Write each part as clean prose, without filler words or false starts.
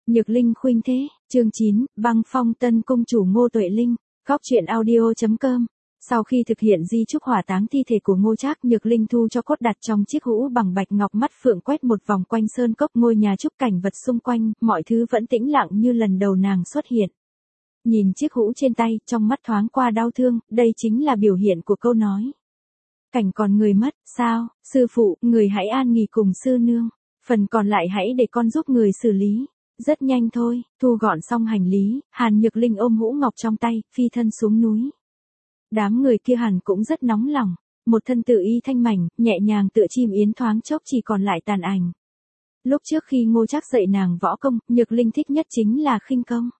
Nhược Linh khuynh thế, chương 9, băng phong tân cung chủ Ngô Tuệ Linh, góc truyện audio.com. Sau khi thực hiện di chúc hỏa táng thi thể của Ngô Trác, Nhược Linh thu cho cốt đặt trong chiếc hũ bằng bạch ngọc, mắt phượng quét một vòng quanh sơn cốc ngôi nhà trúc, cảnh vật xung quanh, mọi thứ vẫn tĩnh lặng như lần đầu nàng xuất hiện. Nhìn chiếc hũ trên tay, trong mắt thoáng qua đau thương, đây chính là biểu hiện của câu nói. Cảnh còn người mất, sao, sư phụ, người hãy an nghỉ cùng sư nương, phần còn lại hãy để con giúp người xử lý. Rất nhanh thôi, thu gọn xong hành lý, Hàn Nhược Linh ôm hũ ngọc trong tay, phi thân xuống núi. Đám người kia hẳn cũng rất nóng lòng, một thân tự y thanh mảnh, nhẹ nhàng tựa chim yến, thoáng chốc chỉ còn lại tàn ảnh. Lúc trước khi Ngô Trác dạy nàng võ công, Nhược Linh thích nhất chính là khinh công.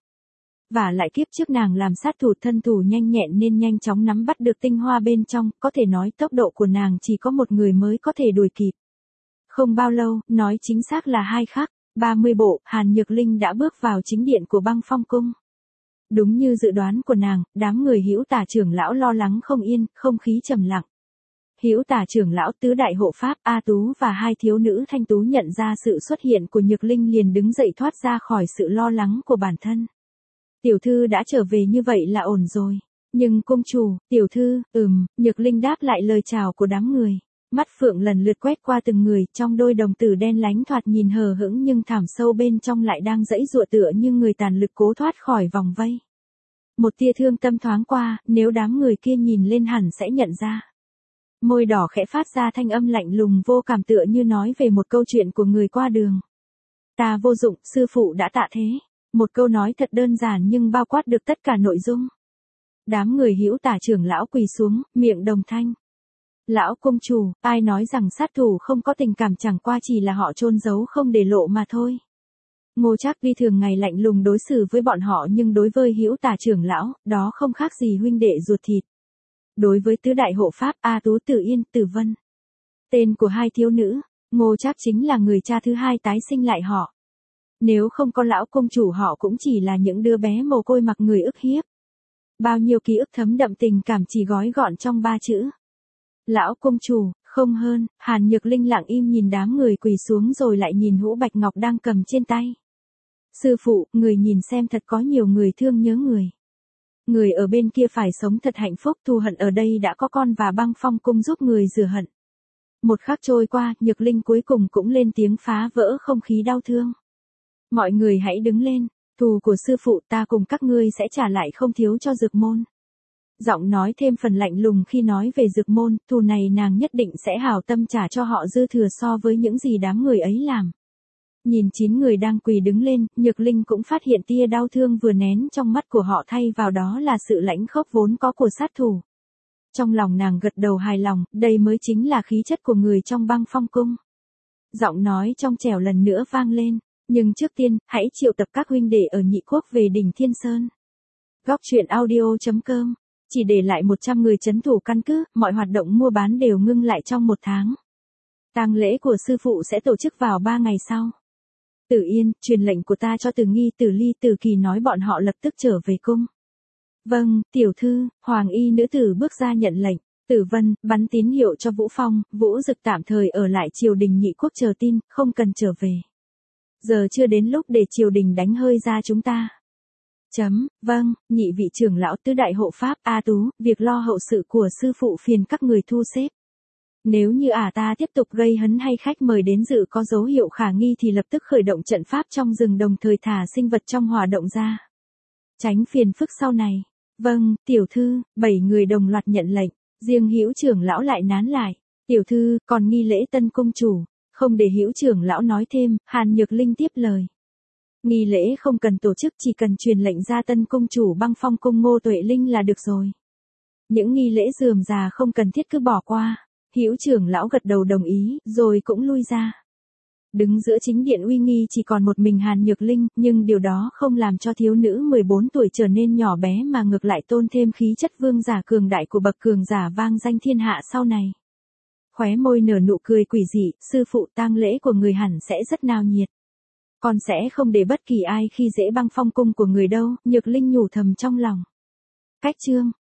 Và lại kiếp trước nàng làm sát thủ thân thủ nhanh nhẹn nên nhanh chóng nắm bắt được tinh hoa bên trong, có thể nói tốc độ của nàng chỉ có một người mới có thể đuổi kịp. Không bao lâu, nói chính xác là 2 khắc, 30 bộ, Hàn Nhược Linh đã bước vào chính điện của Băng Phong cung. Đúng như dự đoán của nàng, đám người Hữu Tả trưởng lão lo lắng không yên, không khí trầm lặng. Hữu Tả trưởng lão, tứ đại hộ pháp A Tú và 2 thiếu nữ Thanh Tú nhận ra sự xuất hiện của Nhược Linh liền đứng dậy thoát ra khỏi sự lo lắng của bản thân. Tiểu thư đã trở về như vậy là ổn rồi. Nhưng cung chủ, tiểu thư, Nhược Linh đáp lại lời chào của đám người. Mắt phượng lần lượt quét qua từng người, trong đôi đồng tử đen lánh thoạt nhìn hờ hững nhưng thẳm sâu bên trong lại đang giãy giụa tựa như người tàn lực cố thoát khỏi vòng vây. Một tia thương tâm thoáng qua, nếu đám người kia nhìn lên hẳn sẽ nhận ra. Môi đỏ khẽ phát ra thanh âm lạnh lùng vô cảm tựa như nói về một câu chuyện của người qua đường. Ta vô dụng, sư phụ đã tạ thế. Một câu nói thật đơn giản nhưng bao quát được tất cả nội dung. Đám người Hữu Tả trưởng lão quỳ xuống, miệng đồng thanh. Lão cung chủ, ai nói rằng sát thủ không có tình cảm, chẳng qua chỉ là họ chôn giấu không để lộ mà thôi. Ngô Trác tuy thường ngày lạnh lùng đối xử với bọn họ nhưng đối với Hữu Tả trưởng lão, đó không khác gì huynh đệ ruột thịt. Đối với tứ đại hộ pháp A Tú, Tử Yên, Tử Vân, tên của 2 thiếu nữ, Ngô Trác chính là người cha thứ 2 tái sinh lại họ. Nếu không có lão công chủ họ cũng chỉ là những đứa bé mồ côi mặc người ức hiếp. Bao nhiêu ký ức thấm đậm tình cảm chỉ gói gọn trong 3 chữ. Lão công chủ, không hơn. Hàn Nhược Linh lặng im nhìn đám người quỳ xuống rồi lại nhìn hũ bạch ngọc đang cầm trên tay. Sư phụ, người nhìn xem, thật có nhiều người thương nhớ người. Người ở bên kia phải sống thật hạnh phúc, thù hận ở đây đã có con và Băng Phong cung giúp người rửa hận. Một khắc trôi qua, Nhược Linh cuối cùng cũng lên tiếng phá vỡ không khí đau thương. Mọi người hãy đứng lên, thù của sư phụ ta cùng các ngươi sẽ trả lại không thiếu cho Dược môn. Giọng nói thêm phần lạnh lùng khi nói về Dược môn, thù này nàng nhất định sẽ hảo tâm trả cho họ dư thừa so với những gì đám người ấy làm. Nhìn 9 người đang quỳ đứng lên, Nhược Linh cũng phát hiện tia đau thương vừa nén trong mắt của họ thay vào đó là sự lãnh khốc vốn có của sát thủ. Trong lòng nàng gật đầu hài lòng, đây mới chính là khí chất của người trong Băng Phong cung. Giọng nói trong trẻo lần nữa vang lên. Nhưng trước tiên, hãy triệu tập các huynh đệ ở Nhị Quốc về đỉnh Thiên Sơn. Góc truyện audio.com. Chỉ để lại 100 người trấn thủ căn cứ, mọi hoạt động mua bán đều ngưng lại trong 1 tháng. Tang lễ của sư phụ sẽ tổ chức vào 3 ngày sau. Tử Yên, truyền lệnh của ta cho Tử Nghi, Tử Ly, Tử Kỳ nói bọn họ lập tức trở về cung. Vâng, tiểu thư. Hoàng y nữ tử bước ra nhận lệnh. Tử Vân, bắn tín hiệu cho Vũ Phong, Vũ Dực tạm thời ở lại triều đình Nhị Quốc chờ tin, không cần trở về. Giờ chưa đến lúc để triều đình đánh hơi ra chúng ta. Vâng, nhị vị trưởng lão tứ đại hộ pháp A Tú, việc lo hậu sự của sư phụ phiền các người thu xếp. Nếu như ta tiếp tục gây hấn hay khách mời đến dự có dấu hiệu khả nghi thì lập tức khởi động trận pháp trong rừng, đồng thời thả sinh vật trong hỏa động ra. Tránh phiền phức sau này. Vâng, tiểu thư. 7 người đồng loạt nhận lệnh, riêng Hữu trưởng lão lại nán lại. Tiểu thư, còn nghi lễ tân công chủ. Không để Hữu trưởng lão nói thêm, Hàn Nhược Linh tiếp lời. Nghi lễ không cần tổ chức, chỉ cần truyền lệnh ra tân cung chủ Băng Phong cung Ngô Tuệ Linh là được rồi. Những nghi lễ rườm rà không cần thiết cứ bỏ qua. Hữu trưởng lão gật đầu đồng ý, rồi cũng lui ra. Đứng giữa chính điện uy nghi chỉ còn một mình Hàn Nhược Linh, nhưng điều đó không làm cho thiếu nữ 14 tuổi trở nên nhỏ bé mà ngược lại tôn thêm khí chất vương giả cường đại của bậc cường giả vang danh thiên hạ sau này. Khóe môi nở nụ cười quỷ dị, sư phụ, tang lễ của người hẳn sẽ rất náo nhiệt. Con sẽ không để bất kỳ ai khi dễ Băng Phong cung của người đâu, Nhược Linh nhủ thầm trong lòng. Cách chương